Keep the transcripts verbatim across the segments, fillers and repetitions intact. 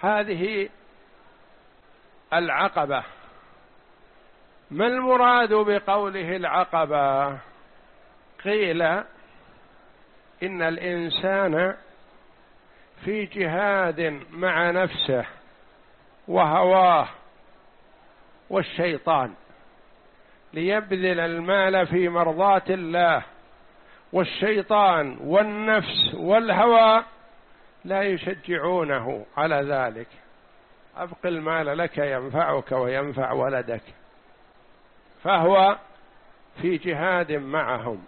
هذه العقبة. ما المراد بقوله العقبة؟ قيل إن الإنسان في جهاد مع نفسه وهواه والشيطان ليبذل المال في مرضاة الله، والشيطان والنفس والهوى لا يشجعونه على ذلك. أبق المال لك ينفعك وينفع ولدك، فهو في جهاد معهم.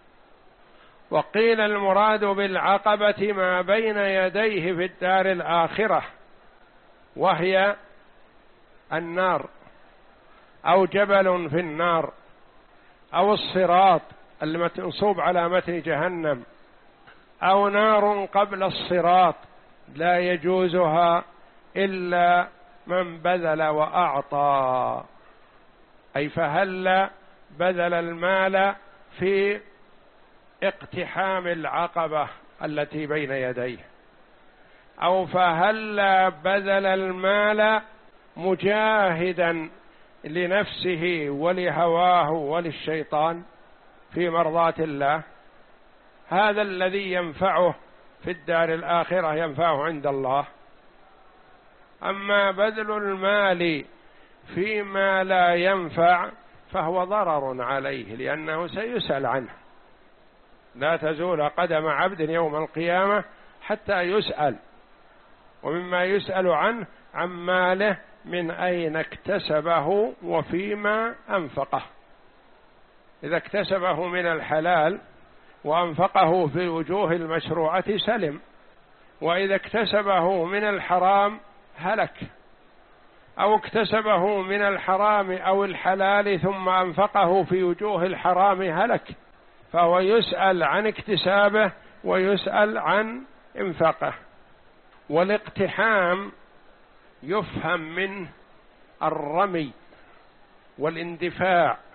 وقيل المراد بالعقبة ما بين يديه في الدار الآخرة، وهي النار أو جبل في النار أو الصراط المنصوب على متن جهنم، أو نار قبل الصراط لا يجوزها إلا من بذل وأعطى، أي فهل بذل المال في اقتحام العقبة التي بين يديه، أو فهل بذل المال مجاهدا لنفسه ولهواه وللشيطان في مرضاة الله. هذا الذي ينفعه في الدار الآخرة ينفعه عند الله. أما بذل المال فيما لا ينفع فهو ضرر عليه، لأنه سيسأل عنه. لا تزول قدم عبد يوم القيامة حتى يسأل، ومما يسأل عنه عن ماله من أين اكتسبه وفيما أنفقه. إذا اكتسبه من الحلال وأنفقه في الوجوه المشروعة سلم، وإذا اكتسبه من الحرام هلك، أو اكتسبه من الحرام أو الحلال ثم أنفقه في وجوه الحرام هلك، فهو يسأل عن اكتسابه ويسأل عن انفاقه. والاقتحام يفهم منه الرمي والاندفاع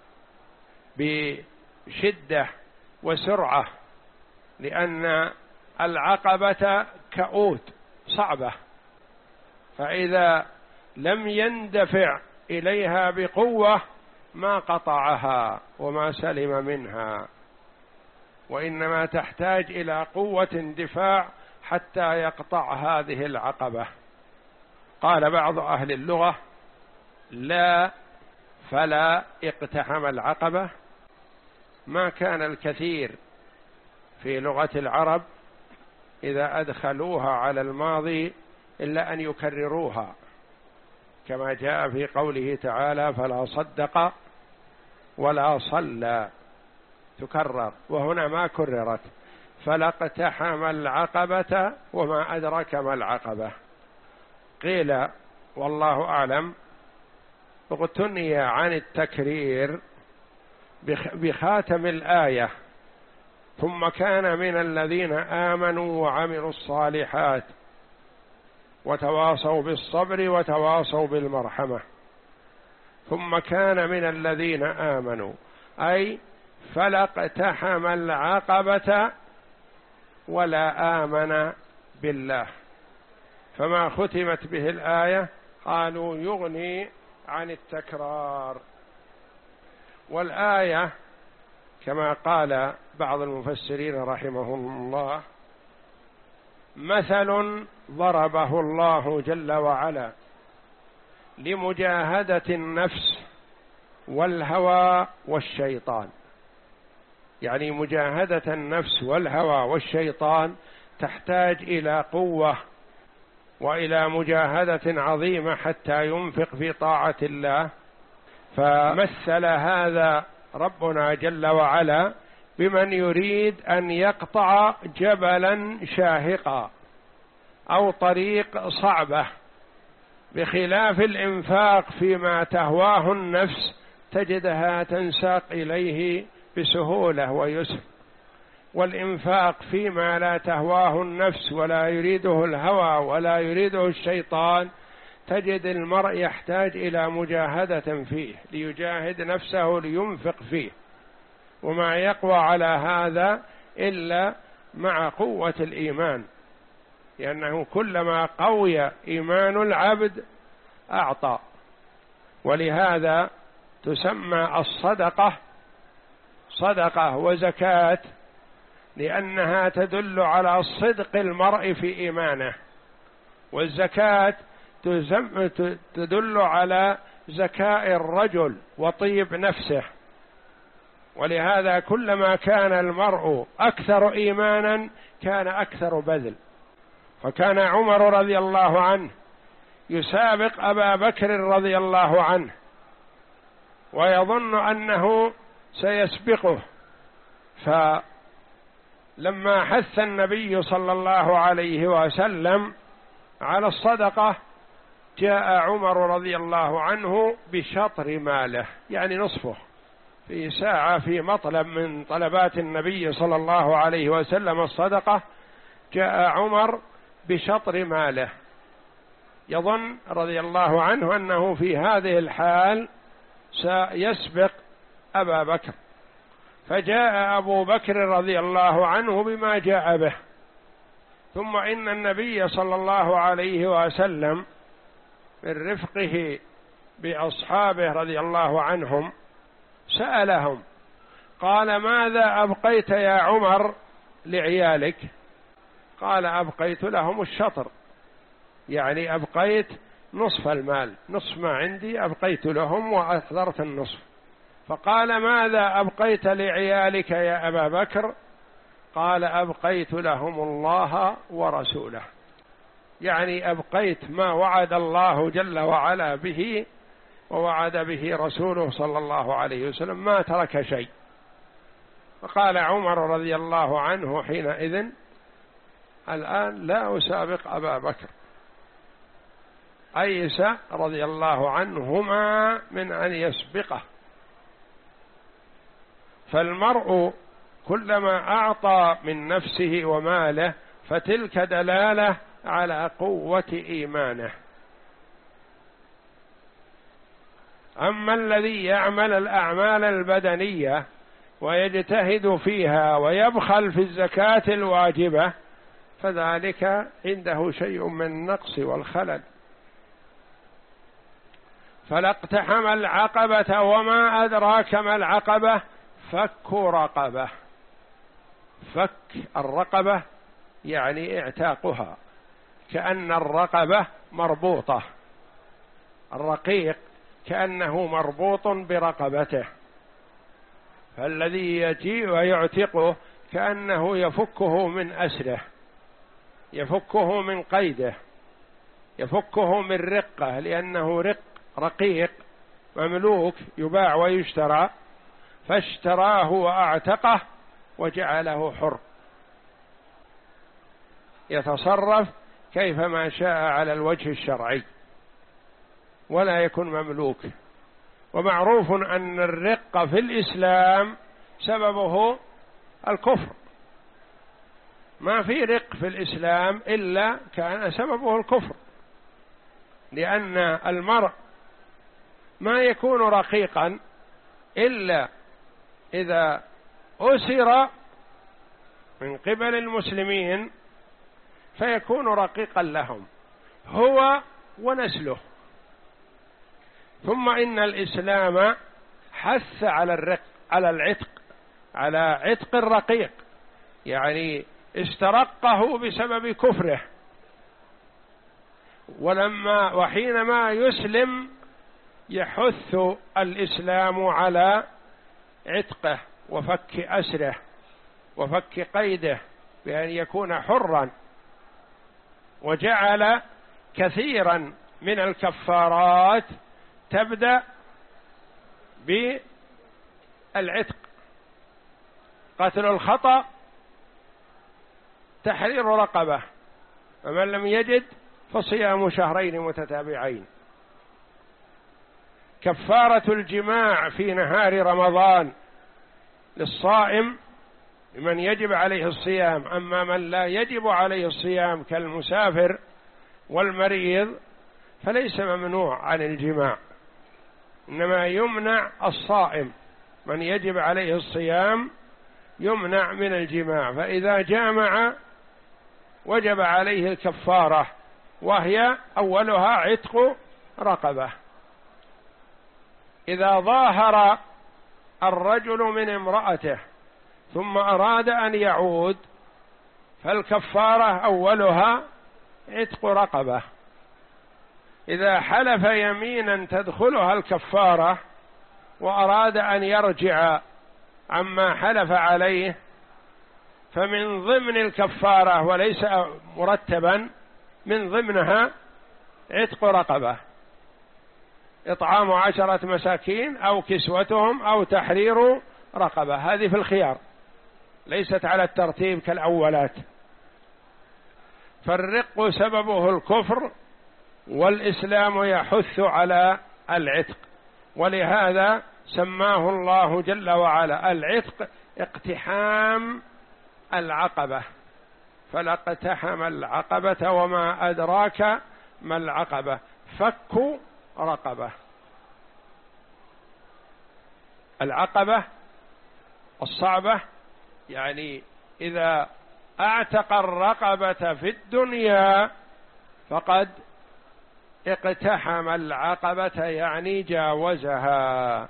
بشدة وسرعة، لأن العقبة كؤود صعبة، فإذا لم يندفع إليها بقوة ما قطعها وما سلم منها، وإنما تحتاج إلى قوة اندفاع حتى يقطع هذه العقبة. قال بعض أهل اللغة: لا فلا اقتحم العقبة. ما كان الكثير في لغة العرب إذا أدخلوها على الماضي إلا أن يكرروها، كما جاء في قوله تعالى: فلا صدق ولا صلى، تكرر، وهنا ما كررت. فلا اقتحم العقبة وما أدرك ما العقبة. قيل والله أعلم اغتني عن التكرير بخاتم الآية: ثم كان من الذين آمنوا وعملوا الصالحات وتواصوا بالصبر وتواصوا بالمرحمة. ثم كان من الذين آمنوا، أي فلا اقتحم العقبة ولا آمن بالله. فما ختمت به الآية قالوا يغني عن التكرار. والآية كما قال بعض المفسرين رحمهم الله: مثل ضربه الله جل وعلا لمجاهدة النفس والهوى والشيطان. يعني مجاهدة النفس والهوى والشيطان تحتاج إلى قوة وإلى مجاهدة عظيمة حتى ينفق في طاعة الله. فمثل هذا ربنا جل وعلا بمن يريد أن يقطع جبلا شاهقا أو طريق صعبة، بخلاف الإنفاق فيما تهواه النفس تجدها تنساق إليه بسهولة ويسر. والإنفاق فيما لا تهواه النفس ولا يريده الهوى ولا يريده الشيطان تجد المرء يحتاج إلى مجاهدة فيه، ليجاهد نفسه لينفق فيه، وما يقوى على هذا إلا مع قوة الإيمان. لأنه كلما قوي إيمان العبد أعطى. ولهذا تسمى الصدقة صدقة وزكاة، لأنها تدل على صدق المرء في إيمانه، والزكاة تدل على زكاء الرجل وطيب نفسه. ولهذا كلما كان المرء أكثر إيمانا كان أكثر بذل. فكان عمر رضي الله عنه يسابق أبا بكر رضي الله عنه ويظن أنه سيسبقه، فلما حث النبي صلى الله عليه وسلم على الصدقة جاء عمر رضي الله عنه بشطر ماله، يعني نصفه، في ساعة في مطلب من طلبات النبي صلى الله عليه وسلم الصدقة، جاء عمر بشطر ماله، يظن رضي الله عنه أنه في هذه الحال سيسبق أبا بكر. فجاء أبو بكر رضي الله عنه بما جاء به، ثم إن النبي صلى الله عليه وسلم من رفقه بأصحابه رضي الله عنهم سألهم قال: ماذا أبقيت يا عمر لعيالك؟ قال: أبقيت لهم الشطر، يعني أبقيت نصف المال، نصف ما عندي أبقيت لهم وأحضرت النصف. فقال: ماذا أبقيت لعيالك يا أبا بكر؟ قال: أبقيت لهم الله ورسوله، يعني أبقيت ما وعد الله جل وعلا به ووعد به رسوله صلى الله عليه وسلم، ما ترك شيء. فقال عمر رضي الله عنه حينئذ: الآن لا أسابق أبا بكر. أيس رضي الله عنهما من أن يسبقه. فالمرء كلما أعطى من نفسه وماله فتلك دلالة على قوة إيمانه. أما الذي يعمل الأعمال البدنية ويجتهد فيها ويبخل في الزكاة الواجبة فذلك عنده شيء من النقص والخلل. فلاقتحم العقبة وما أدراك ما العقبة فك رقبة. فك الرقبة يعني اعتاقها، كأن الرقبة مربوطة، الرقيق كأنه مربوط برقبته، فالذي يجيء ويعتقه كأنه يفكه من أسره، يفكه من قيده، يفكه من رقه، لأنه رق رقيق مملوك يباع ويشترى، فاشتراه وأعتقه وجعله حر يتصرف كيفما شاء على الوجه الشرعي ولا يكون مملوك. ومعروف أن الرق في الإسلام سببه الكفر، ما في رق في الإسلام إلا كان سببه الكفر، لأن المرء ما يكون رقيقا إلا إذا أسر من قبل المسلمين فيكون رقيقا لهم هو ونسله. ثم إن الإسلام حث على الرق على العتق على عتق الرقيق، يعني استرقه بسبب كفره، ولما وحينما يسلم يحث الإسلام على عتقه وفك أسره وفك قيده بأن يكون حرا، وجعل كثيرا من الكفارات تبدأ بالعتق. قتل الخطأ تحرير رقبة، فمن لم يجد فصيام شهرين متتابعين. كفارة الجماع في نهار رمضان للصائم لمن يجب عليه الصيام، أما من لا يجب عليه الصيام كالمسافر والمريض فليس ممنوع عن الجماع، إنما يمنع الصائم، من يجب عليه الصيام يمنع من الجماع، فإذا جامع وجب عليه الكفارة، وهي أولها عتق رقبة. إذا ظاهر الرجل من امرأته ثم أراد أن يعود فالكفارة أولها عتق رقبة. إذا حلف يمينا تدخلها الكفارة وأراد أن يرجع عما حلف عليه فمن ضمن الكفارة وليس مرتبا، من ضمنها عتق رقبة، إطعام عشرة مساكين أو كسوتهم أو تحرير رقبة. هذه في الخيار، ليست على الترتيب كالأولات. فالرق سببه الكفر، والإسلام يحث على العتق، ولهذا سماه الله جل وعلا العتق اقتحام العقبة. فلا اقتحم العقبة وما أدراك ما العقبة، فك رقبة. العقبة الصعبة، يعني إذا اعتق الرقبة في الدنيا فقد اقتحم العقبة، يعني جاوزها.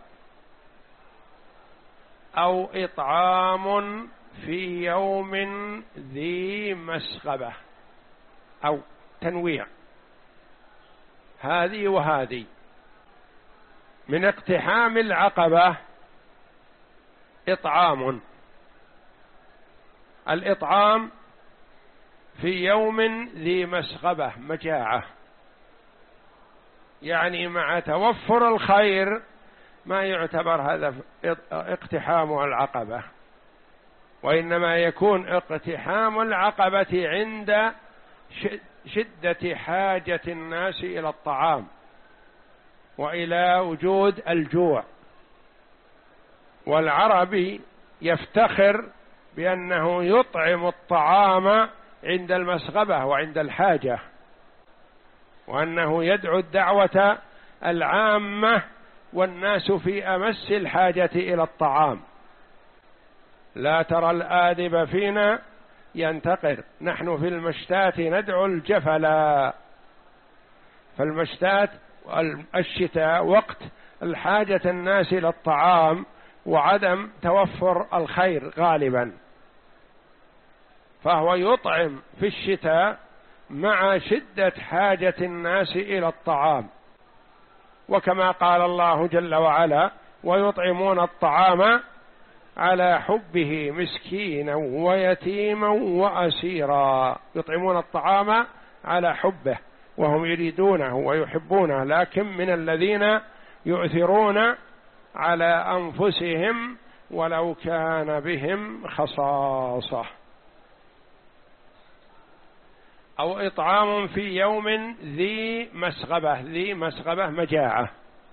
أو إطعام في يوم ذي مسغبة، أو تنويع، هذه وهذه. من اقتحام العقبة إطعام، الإطعام في يوم ذي مسغبة، مجاعة، يعني مع توفر الخير ما يعتبر هذا اقتحام العقبة، وإنما يكون اقتحام العقبة عند شدة حاجة الناس إلى الطعام وإلى وجود الجوع. والعربي يفتخر بأنه يطعم الطعام عند المسغبة وعند الحاجة، وأنه يدعو الدعوة العامة والناس في أمس الحاجة إلى الطعام. لا ترى الآدب فينا ينتقر، نحن في المشتات ندعو الجفلا. فالمشتات الشتاء وقت الحاجة الناس إلى الطعام وعدم توفر الخير غالبا، فهو يطعم في الشتاء مع شدة حاجة الناس إلى الطعام. وكما قال الله جل وعلا: ويطعمون الطعام على حبه مسكينا ويتيما وأسيرا. يطعمون الطعام على حبه وهم يريدونه ويحبونه، لكن من الذين يؤثرون على أنفسهم ولو كان بهم خصاصة. أو إطعام في يوم ذي مسغبة، ذي مسغبة مجاعة،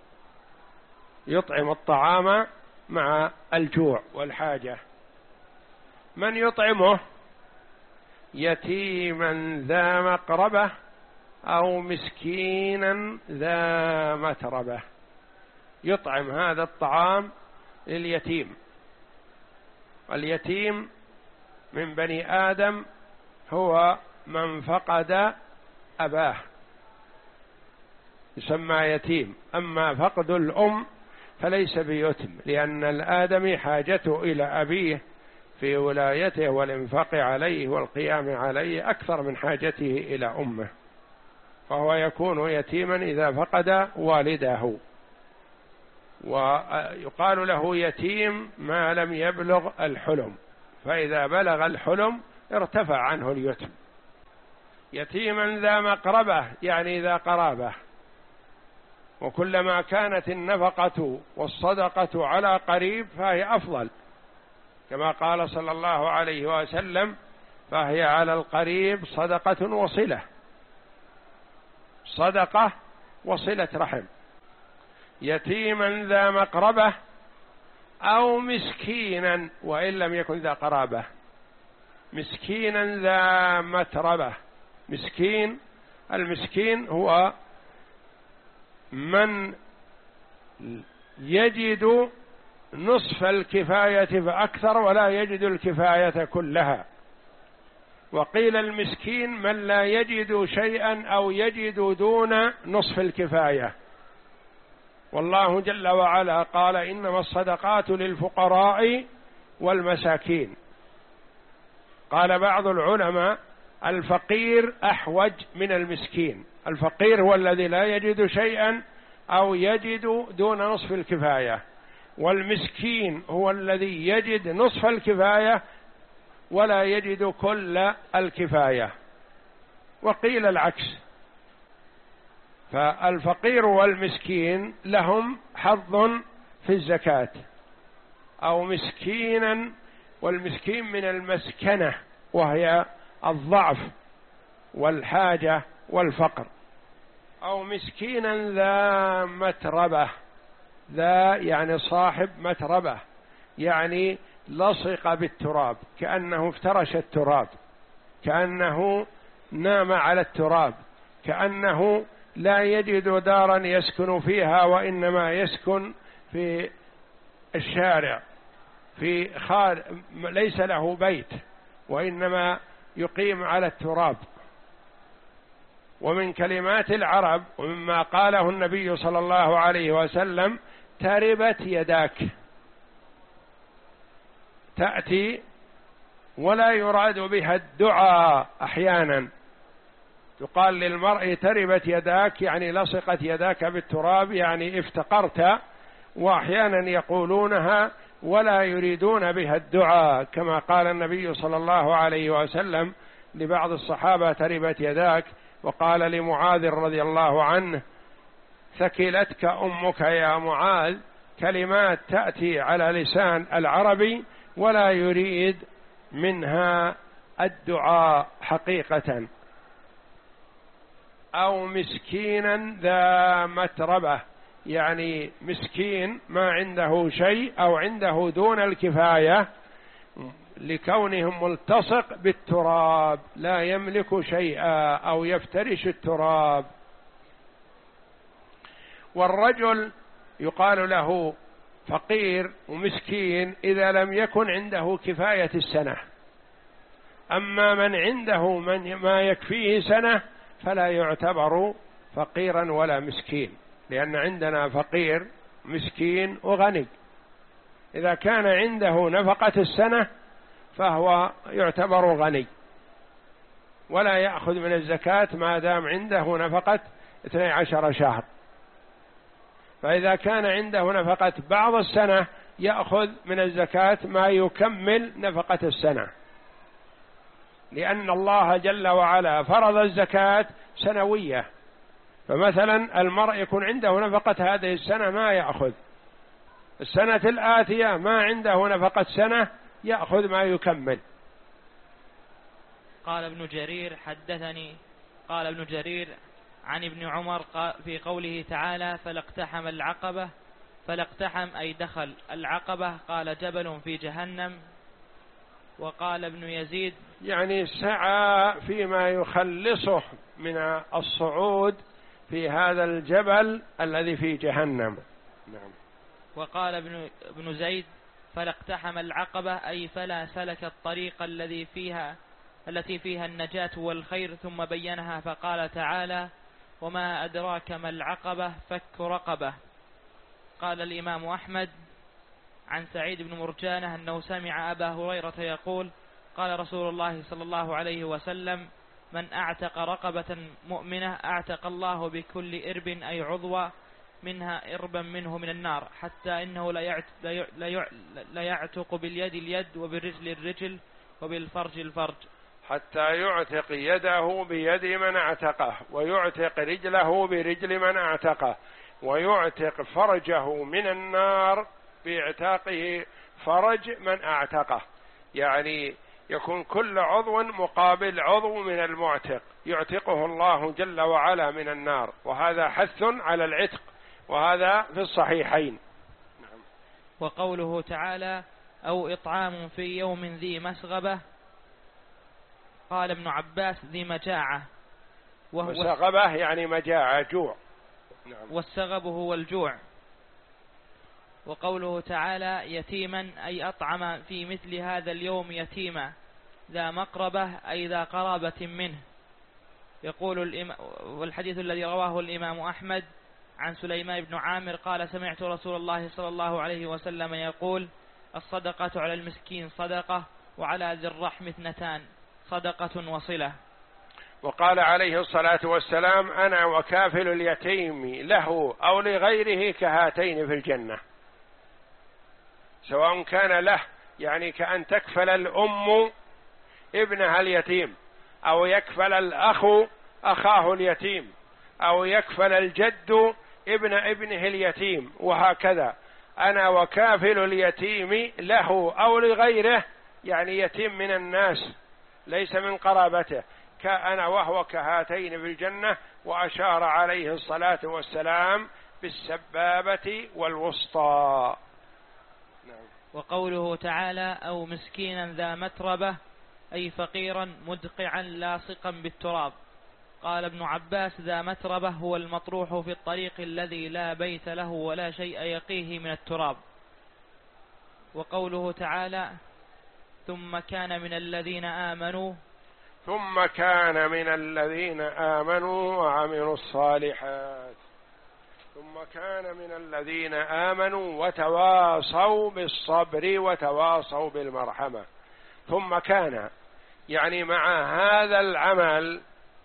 يطعم الطعام مع الجوع والحاجة. من يطعمه؟ يتيما ذا مقربة أو مسكينا ذا متربة. يطعم هذا الطعام لليتيم. اليتيم من بني آدم هو من فقد أباه، يسمى يتيم. أما فقد الأم فليس بيتم، لأن الآدمي حاجته إلى أبيه في ولايته والإنفاق عليه والقيام عليه أكثر من حاجته إلى أمه، فهو يكون يتيما إذا فقد والده. ويقال له يتيم ما لم يبلغ الحلم، فإذا بلغ الحلم ارتفع عنه اليتم. يتيما ذا مقربة، يعني ذا قرابة. وكلما كانت النفقة والصدقة على قريب فهي أفضل، كما قال صلى الله عليه وسلم: فهي على القريب صدقة وصلة، صدقة وصلة رحم. يتيما ذا مقربة أو مسكينا وإن لم يكن ذا قرابة، مسكينا ذا متربة. مسكين، المسكين هو من يجد نصف الكفاية فأكثر ولا يجد الكفاية كلها، وقيل المسكين من لا يجد شيئا أو يجد دون نصف الكفاية. والله جل وعلا قال إنما الصدقات للفقراء والمساكين. قال بعض العلماء الفقير أحوج من المسكين. الفقير هو الذي لا يجد شيئا أو يجد دون نصف الكفاية، والمسكين هو الذي يجد نصف الكفاية ولا يجد كل الكفاية. وقيل العكس، فالفقير والمسكين لهم حظ في الزكاة، أو مسكينا، والمسكين من المسكنة وهي الضعف والحاجة والفقر، أو مسكينا ذا متربة، ذا يعني صاحب متربة، يعني لصق بالتراب، كأنه افترش التراب، كأنه نام على التراب، كأنه لا يجد دارا يسكن فيها وإنما يسكن في الشارع، في خارج، ليس له بيت وإنما يقيم على التراب. ومن كلمات العرب ومما قاله النبي صلى الله عليه وسلم تربت يداك، تأتي ولا يراد بها الدعاء. أحيانا يقال للمرء تربت يداك، يعني لصقت يداك بالتراب، يعني افتقرت. وأحيانا يقولونها ولا يريدون بها الدعاء، كما قال النبي صلى الله عليه وسلم لبعض الصحابة تربت يداك، وقال لمعاذ رضي الله عنه ثكلتك أمك يا معاذ. كلمات تأتي على لسان العربي ولا يريد منها الدعاء حقيقة. أو مسكينا ذا متربة، يعني مسكين ما عنده شيء أو عنده دون الكفاية لكونهم ملتصق بالتراب، لا يملك شيئا أو يفترش التراب. والرجل يقال له فقير ومسكين إذا لم يكن عنده كفاية السنة. أما من عنده من ما يكفيه سنة فلا يعتبر فقيرا ولا مسكين، لأن عندنا فقير مسكين وغني. إذا كان عنده نفقة السنة فهو يعتبر غني ولا يأخذ من الزكاة ما دام عنده نفقة اثني عشر شهر. فإذا كان عنده نفقة بعض السنة يأخذ من الزكاة ما يكمل نفقة السنة، لأن الله جل وعلا فرض الزكاة سنوية. فمثلا المرء يكون عنده نفقة هذه السنة ما يأخذ، السنة الآتية ما عنده نفقة سنة يأخذ ما يكمل. قال ابن جرير حدثني قال ابن جرير عن ابن عمر في قوله تعالى فلاقتحم العقبة، فلاقتحم أي دخل العقبة، قال جبل في جهنم. وقال ابن يزيد يعني سعى فيما يخلصه من الصعود في هذا الجبل الذي في جهنم. نعم. وقال ابن, ابن زيد فلاقتحم العقبة أي فلا سلك الطريق الذي فيها التي فيها النجاة والخير، ثم بينها فقال تعالى وما أدراك ما العقبة فك رقبة. قال الإمام أحمد عن سعيد بن مرجانة أنه سمع أبا هريرة يقول قال رسول الله صلى الله عليه وسلم من أعتق رقبة مؤمنة أعتق الله بكل إرب أي عضوة منها إربا منه من النار، حتى إنه لا يعتق باليد اليد وبالرجل الرجل وبالفرج الفرج، حتى يعتق يده بيد من اعتقه، ويعتق رجله برجل من اعتقه، ويعتق فرجه من النار باعتاقه فرج من اعتقه. يعني يكون كل عضو مقابل عضو من المعتق يعتقه الله جل وعلا من النار، وهذا حث على العتق، وهذا في الصحيحين. نعم. وقوله تعالى أو إطعام في يوم ذي مسغبة، قال ابن عباس ذي مجاعة، وهو مسغبة يعني مجاعة جوع. نعم. والسغب هو الجوع. وقوله تعالى يتيما أي أطعم في مثل هذا اليوم يتيما، ذا مقربة أي ذا قرابة منه. يقول الإمام، والحديث الذي رواه الإمام أحمد عن سليمان بن عامر قال سمعت رسول الله صلى الله عليه وسلم يقول الصدقة على المسكين صدقة وعلى ذي الرحم اثنتان صدقة وصلة. وقال عليه الصلاة والسلام أنا وكافل اليتيم له أو لغيره كهاتين في الجنة، سواء كان له يعني كأن تكفل الأم ابنها اليتيم، أو يكفل الأخ أخاه اليتيم، أو يكفل الجد ابن ابنه اليتيم، وهكذا. أنا وكافل اليتيم له أو لغيره يعني يتيم من الناس ليس من قرابته، كأنا وهو كهاتين في الجنة. وأشار عليه الصلاة والسلام بالسبابة والوسطى. وقوله تعالى أو مسكينا ذا متربة أي فقيرا مدقعا لاصقا بالتراب. قال ابن عباس ذا متربة هو المطروح في الطريق الذي لا بيت له ولا شيء يقيه من التراب. وقوله تعالى ثم كان من الذين آمنوا ثم كان من الذين آمنوا وعملوا الصالحات ثم كان من الذين آمنوا وتواصوا بالصبر وتواصوا بالمرحمة. ثم كان يعني مع هذا العمل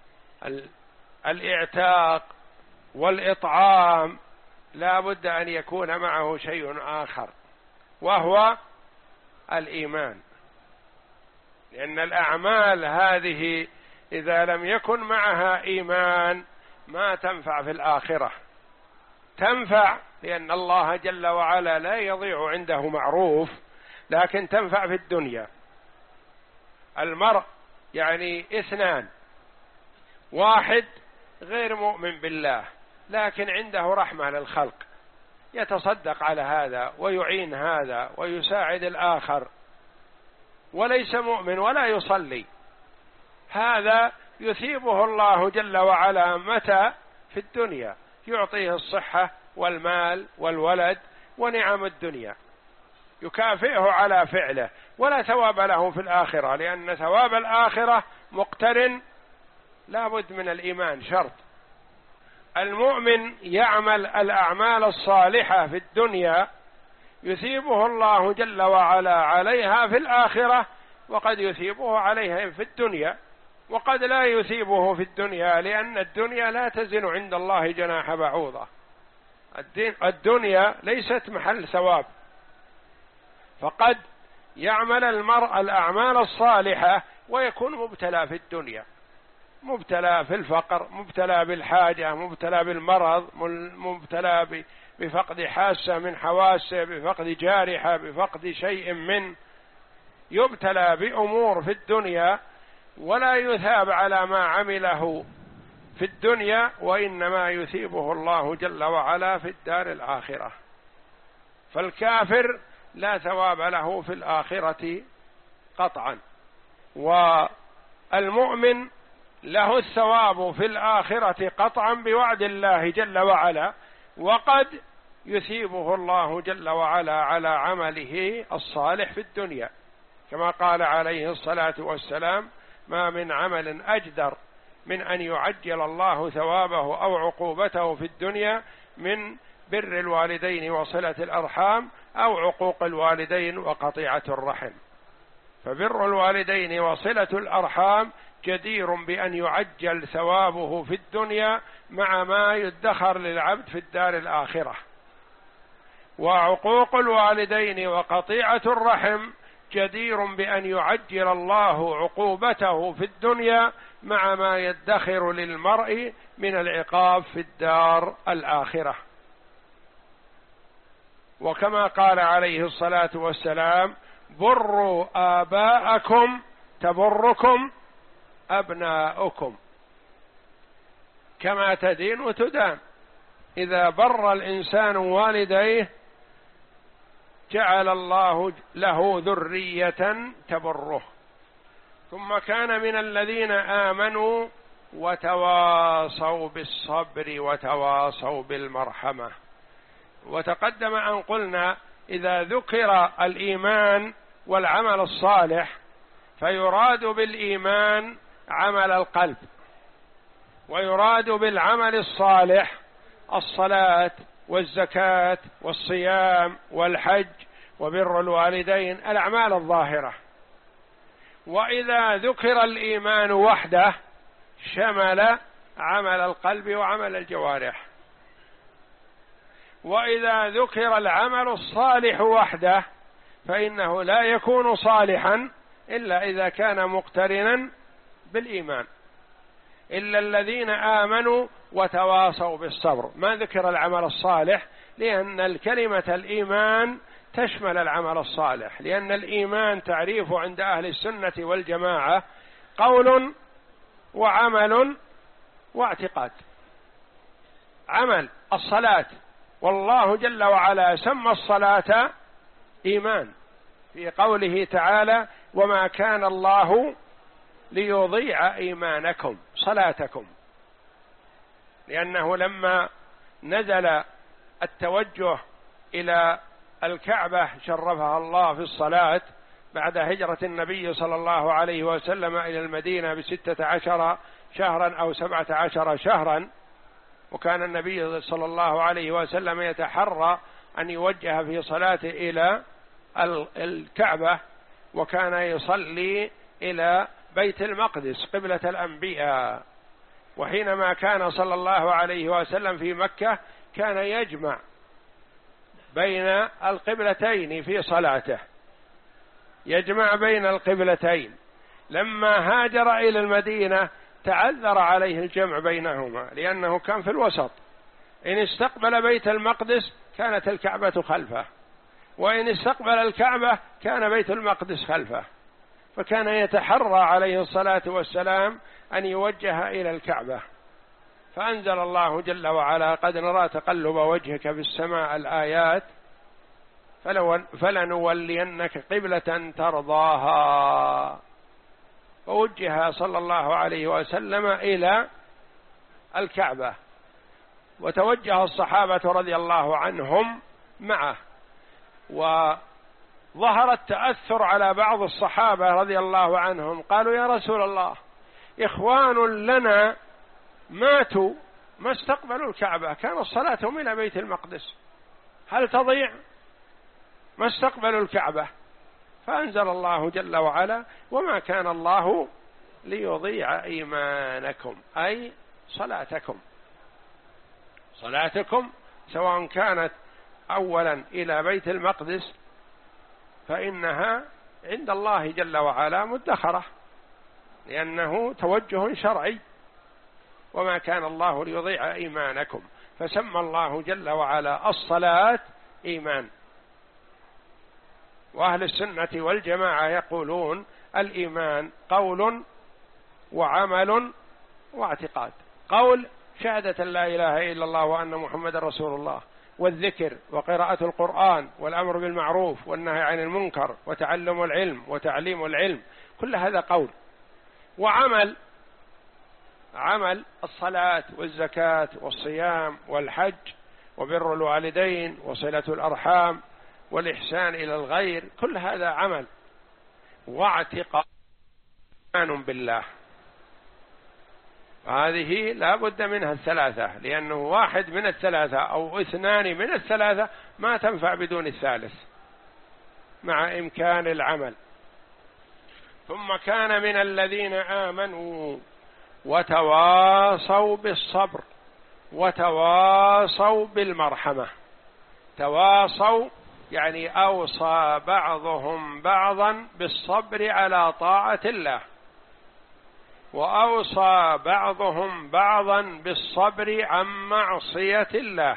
الإعتاق والإطعام لا بد أن يكون معه شيء آخر وهو الإيمان، لأن الأعمال هذه إذا لم يكن معها إيمان ما تنفع في الآخرة. تنفع لأن الله جل وعلا لا يضيع عنده معروف، لكن تنفع في الدنيا. المرء يعني اثنان، واحد غير مؤمن بالله لكن عنده رحمة للخلق، يتصدق على هذا ويعين هذا ويساعد الآخر، وليس مؤمن ولا يصلي، هذا يثيبه الله جل وعلا متى؟ في الدنيا، يعطيه الصحة والمال والولد ونعم الدنيا، يكافئه على فعله، ولا ثواب له في الآخرة، لأن ثواب الآخرة مقترن لا بد من الإيمان شرط. المؤمن يعمل الأعمال الصالحة في الدنيا يثيبه الله جل وعلا عليها في الآخرة، وقد يثيبه عليها في الدنيا، وقد لا يثيبه في الدنيا، لأن الدنيا لا تزن عند الله جناح بعوضة. الدنيا ليست محل ثواب، فقد يعمل المرء الأعمال الصالحة ويكون مبتلى في الدنيا، مبتلى في الفقر، مبتلى بالحاجة، مبتلى بالمرض، مبتلى بفقد حاسة من حواسه، بفقد جارحة، بفقد شيء من، يبتلى بأمور في الدنيا ولا يثاب على ما عمله في الدنيا، وإنما يثيبه الله جل وعلا في الدار الآخرة. فالكافر لا ثواب له في الآخرة قطعا، والمؤمن له الثواب في الآخرة قطعا بوعد الله جل وعلا، وقد يثيبه الله جل وعلا على عمله الصالح في الدنيا، كما قال عليه الصلاة والسلام ما من عمل أجدر من أن يعجل الله ثوابه أو عقوبته في الدنيا من بر الوالدين وصلة الأرحام أو عقوق الوالدين وقطيعة الرحم. فبر الوالدين وصلة الأرحام جدير بأن يعجل ثوابه في الدنيا مع ما يدخر للعبد في الدار الآخرة، وعقوق الوالدين وقطيعة الرحم جدير بأن يعجل الله عقوبته في الدنيا مع ما يدخر للمرء من العقاب في الدار الآخرة. وكما قال عليه الصلاة والسلام بروا آباءكم تبركم أبناؤكم، كما تدين وتدان. إذا بر الإنسان والديه جعل الله له ذرية تبره. ثم كان من الذين آمنوا وتواصوا بالصبر وتواصوا بالمرحمة. وتقدم أن قلنا إذا ذكر الإيمان والعمل الصالح فيراد بالإيمان عمل القلب، ويراد بالعمل الصالح الصلاة والزكاة والصيام والحج وبر الوالدين، الأعمال الظاهرة. وإذا ذكر الإيمان وحده شمل عمل القلب وعمل الجوارح، وإذا ذكر العمل الصالح وحده فإنه لا يكون صالحا إلا إذا كان مقترنا بالإيمان، إلا الذين آمنوا وتواصوا بالصبر. ما ذكر العمل الصالح لأن الكلمة الإيمان تشمل العمل الصالح، لأن الإيمان تعريف عند أهل السنة والجماعة قول وعمل واعتقاد. عمل الصلاة، والله جل وعلا سمى الصلاة إيمان في قوله تعالى: وما كان الله ليضيع إيمانكم صلاتكم، لأنه لما نزل التوجه إلى الكعبة شرفها الله في الصلاة بعد هجرة النبي صلى الله عليه وسلم إلى المدينة بستة عشر شهرا أو سبعة عشر شهرا، وكان النبي صلى الله عليه وسلم يتحرى أن يوجه في صلاته إلى الكعبة، وكان يصلي إلى بيت المقدس قبلة الأنبياء. وحينما كان صلى الله عليه وسلم في مكة كان يجمع بين القبلتين في صلاته، يجمع بين القبلتين. لما هاجر إلى المدينة تعذر عليه الجمع بينهما لأنه كان في الوسط، إن استقبل بيت المقدس كانت الكعبة خلفه، وإن استقبل الكعبة كان بيت المقدس خلفه، فكان يتحرى عليه الصلاة والسلام أن يوجه إلى الكعبة. فأنزل الله جل وعلا: قد نرى تقلب وجهك في السماء الآيات فلنولينك قبلة ترضاها. فوجه صلى الله عليه وسلم إلى الكعبة، وتوجه الصحابة رضي الله عنهم معه. وظهر التأثر على بعض الصحابة رضي الله عنهم، قالوا: يا رسول الله، إخوان لنا ماتوا ما استقبلوا الكعبة، كانت صلاتهم إلى بيت المقدس، هل تضيع؟ ما استقبلوا الكعبة. فأنزل الله جل وعلا: وما كان الله ليضيع إيمانكم، أي صلاتكم. صلاتكم سواء كانت أولا إلى بيت المقدس فإنها عند الله جل وعلا مدخرة، لأنه توجه شرعي. وما كان الله ليضيع إيمانكم، فسمى الله جل وعلا الصلاة إيمان. وأهل السنة والجماعة يقولون الإيمان قول وعمل واعتقاد. قول شهادة لا إله إلا الله وأن محمد رسول الله، والذكر وقراءة القرآن والأمر بالمعروف والنهي عن المنكر وتعلم العلم وتعليم العلم، كل هذا قول. وعمل، عمل الصلاة والزكاة والصيام والحج وبر الوالدين وصلة الأرحام والإحسان إلى الغير، كل هذا عمل. واعتقاد بالله، هذه لا بد منها الثلاثة، لأنه واحد من الثلاثة أو اثنان من الثلاثة ما تنفع بدون الثالث مع إمكان العمل. ثم كان من الذين آمنوا وتواصوا بالصبر وتواصوا بالمرحمة. تواصوا يعني أوصى بعضهم بعضا بالصبر على طاعة الله، وأوصى بعضهم بعضا بالصبر عن معصية الله،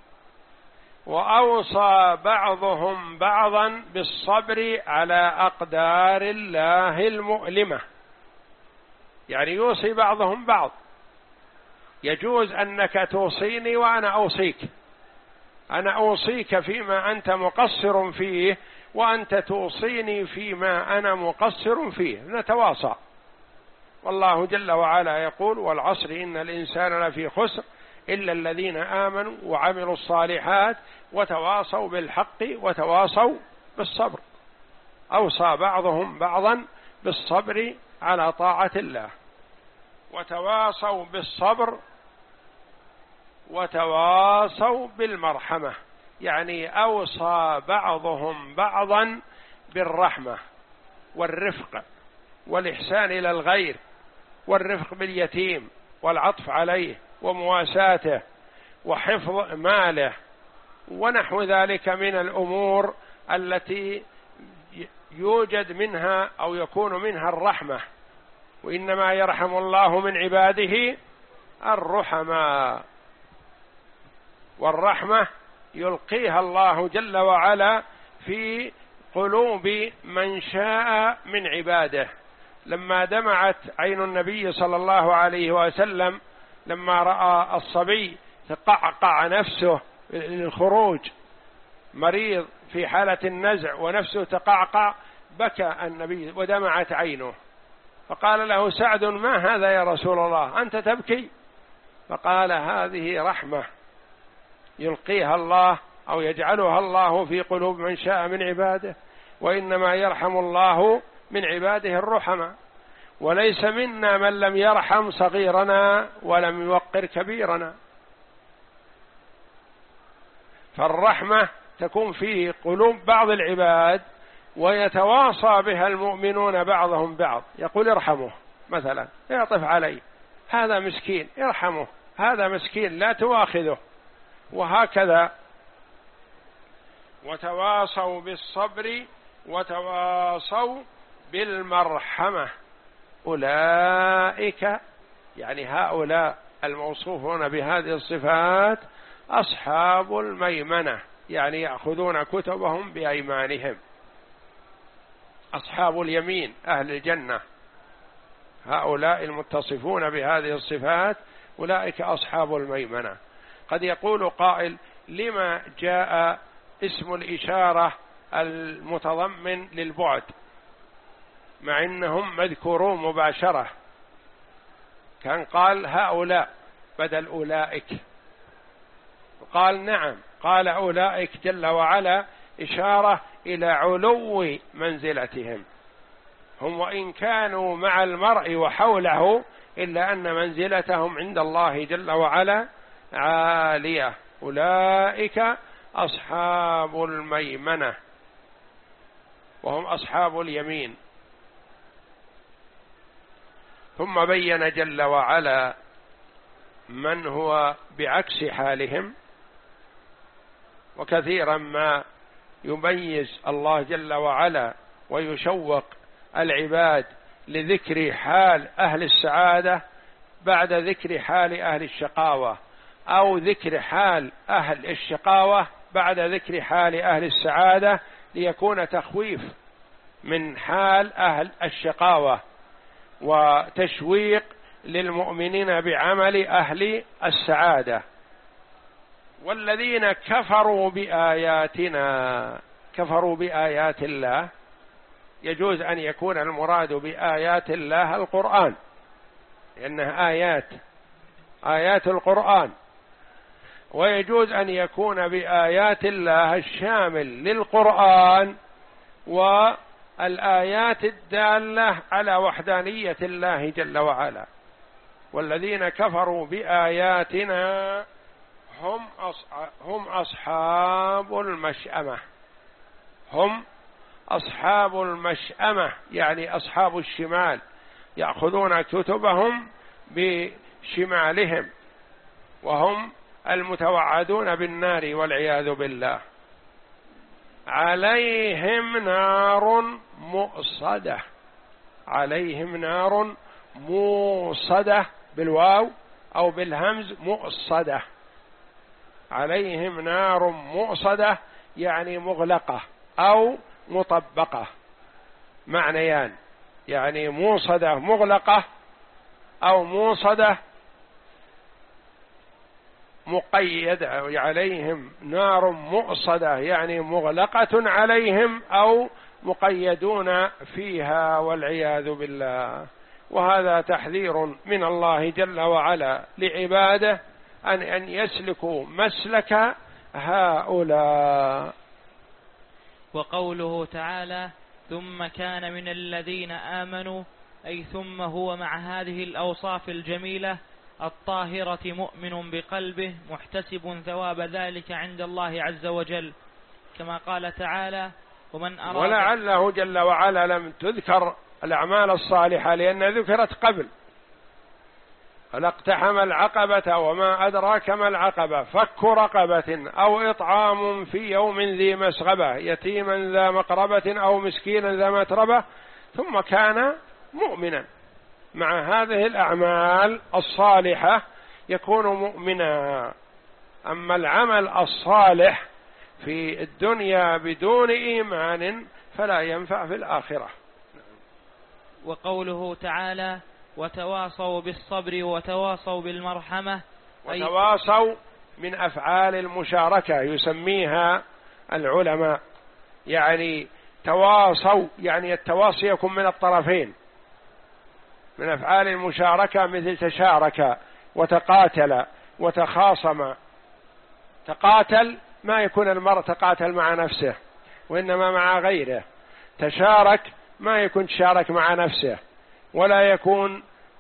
وأوصى بعضهم بعضا بالصبر على أقدار الله المؤلمة. يعني يوصي بعضهم بعض، يجوز أنك توصيني وأنا أوصيك، أنا أوصيك فيما أنت مقصر فيه وأنت توصيني فيما أنا مقصر فيه، نتواصى. والله جل وعلا يقول: والعصر إن الإنسان لفي خسر إلا الذين آمنوا وعملوا الصالحات وتواصوا بالحق وتواصوا بالصبر. أوصى بعضهم بعضا بالصبر على طاعة الله، وتواصوا بالصبر وتواصوا بالمرحمة، يعني أوصى بعضهم بعضا بالرحمة والرفق والإحسان إلى الغير والرفق باليتيم والعطف عليه ومواساته وحفظ ماله ونحو ذلك من الأمور التي يوجد منها أو يكون منها الرحمة. وإنما يرحم الله من عباده الرحماء، والرحمة يلقيها الله جل وعلا في قلوب من شاء من عباده. لما دمعت عين النبي صلى الله عليه وسلم لما رأى الصبي تقعقع نفسه للخروج، مريض في حالة النزع ونفسه تقعقع، بكى النبي ودمعت عينه، فقال له سعد: ما هذا يا رسول الله، أنت تبكي؟ فقال: هذه رحمة يلقيها الله أو يجعلها الله في قلوب من شاء من عباده، وإنما يرحم الله من عباده الرحمة، وليس منا من لم يرحم صغيرنا ولم يوقر كبيرنا. فالرحمة تكون في قلوب بعض العباد ويتواصى بها المؤمنون بعضهم بعض، يقول ارحمه مثلا، يعطف عليه، هذا مسكين ارحمه، هذا مسكين لا تواخذه، وهكذا. وتواصوا بالصبر وتواصوا بالمرحمة، أولئك يعني هؤلاء الموصوفون بهذه الصفات أصحاب الميمنة، يعني يأخذون كتبهم بأيمانهم، أصحاب اليمين أهل الجنة، هؤلاء المتصفون بهذه الصفات أولئك أصحاب الميمنة. قد يقول قائل: لما جاء اسم الإشارة المتضمن للبعد مع أنهم مذكورون مباشرة؟ كان قال هؤلاء بدل أولئك، قال نعم، قال أولئك جل وعلا إشارة إلى علو منزلتهم، هم وإن كانوا مع المرء وحوله إلا أن منزلتهم عند الله جل وعلا عالية. أولئك أصحاب الميمنة وهم أصحاب اليمين. ثم بين جل وعلا من هو بعكس حالهم، وكثيرا ما يميز الله جل وعلا ويشوق العباد لذكر حال أهل السعادة بعد ذكر حال أهل الشقاوة، أو ذكر حال أهل الشقاوة بعد ذكر حال أهل السعادة، ليكون تخويف من حال أهل الشقاوة وتشويق للمؤمنين بعمل أهل السعادة. والذين كفروا بآياتنا، كفروا بآيات الله، يجوز أن يكون المراد بآيات الله القرآن، لأنها آيات آيات القرآن، ويجوز أن يكون بآيات الله الشامل للقرآن والآيات الدالة على وحدانية الله جل وعلا. والذين كفروا بآياتنا هم هم أصحاب المشأمة، هم أصحاب المشأمة يعني أصحاب الشمال، يأخذون كتبهم بشمالهم، وهم المتوعدون بالنار والعياذ بالله. عليهم نار مؤصدة، عليهم نار موصدة بالواو أو بالهمز مؤصدة، عليهم نار مؤصدة يعني مغلقة أو مطبقة، معنيان، يعني موصدة مغلقة أو موصدة مقيدة. عليهم نار مؤصدة يعني مغلقة عليهم أو مقيدون فيها والعياذ بالله. وهذا تحذير من الله جل وعلا لعباده أن أن يسلكوا مسلك هؤلاء. وقوله تعالى: ثم كان من الذين آمنوا أي ثم هو مع هذه الأوصاف الجميلة الطاهرة مؤمن بقلبه محتسب ثواب ذلك عند الله عز وجل، كما قال تعالى ومن أراد. ولعله جل وعلا لم تذكر الأعمال الصالحة لأن ذكرت قبل. فلاقتحم العقبة وما أدراك ما العقبة فك رقبة أو إطعام في يوم ذي مسغبة يتيما ذا مقربة أو مسكينا ذا متربة ثم كان مؤمنا. مع هذه الأعمال الصالحة يكون مؤمنا. أما العمل الصالح في الدنيا بدون إيمان فلا ينفع في الآخرة. وقوله تعالى وتواصوا بالصبر وتواصوا بالمرحمة. وتواصوا من أفعال المشاركة يسميها العلماء، يعني تواصوا يعني التواصي يكون من الطرفين. من أفعال المشاركة مثل تشارك وتقاتل وتخاصم. تقاتل ما يكون المرء تقاتل مع نفسه وإنما مع غيره. تشارك ما يكون تشارك مع نفسه ولا يكون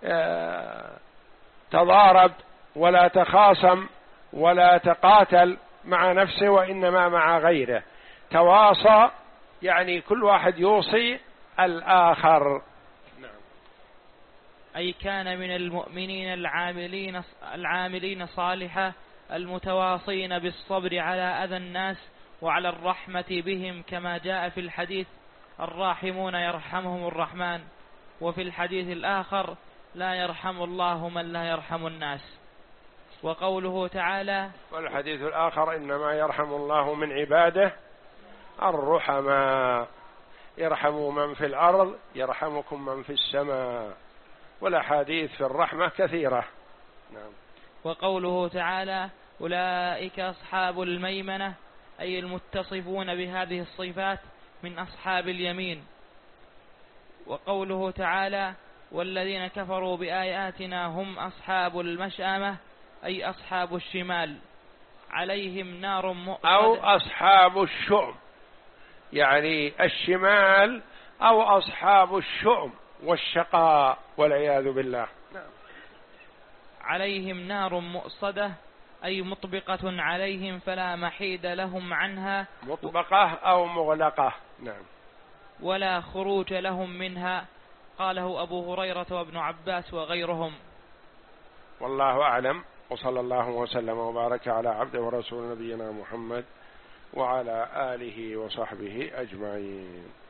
تضارب ولا تخاصم ولا تقاتل مع نفسه وإنما مع غيره. تواصى يعني كل واحد يوصي الآخر. أي كان من المؤمنين العاملين العاملين صالحة المتواصين بالصبر على أذى الناس وعلى الرحمة بهم، كما جاء في الحديث الراحمون يرحمهم الرحمن، وفي الحديث الآخر لا يرحم الله من لا يرحم الناس. وقوله تعالى والحديث الآخر إنما يرحم الله من عباده الرحماء يرحموا من في الأرض يرحمكم من في السماء. والأحاديث في الرحمة كثيرة. نعم. وقوله تعالى أولئك أصحاب الميمنة أي المتصفون بهذه الصفات من أصحاب اليمين. وقوله تعالى والذين كفروا بآياتنا هم أصحاب المشأمة أي أصحاب الشمال عليهم نار مؤصدة أو أصحاب الشؤم يعني الشمال أو أصحاب الشؤم والشقاء والعياذ بالله. نعم. عليهم نار مؤصدة أي مطبقة عليهم فلا محيد لهم عنها. مطبقة أو مغلقة. نعم. ولا خروج لهم منها. قاله أبو هريرة وابن عباس وغيرهم. والله أعلم، وصلى الله وسلم وبارك على عبده ورسول نبينا محمد وعلى آله وصحبه أجمعين.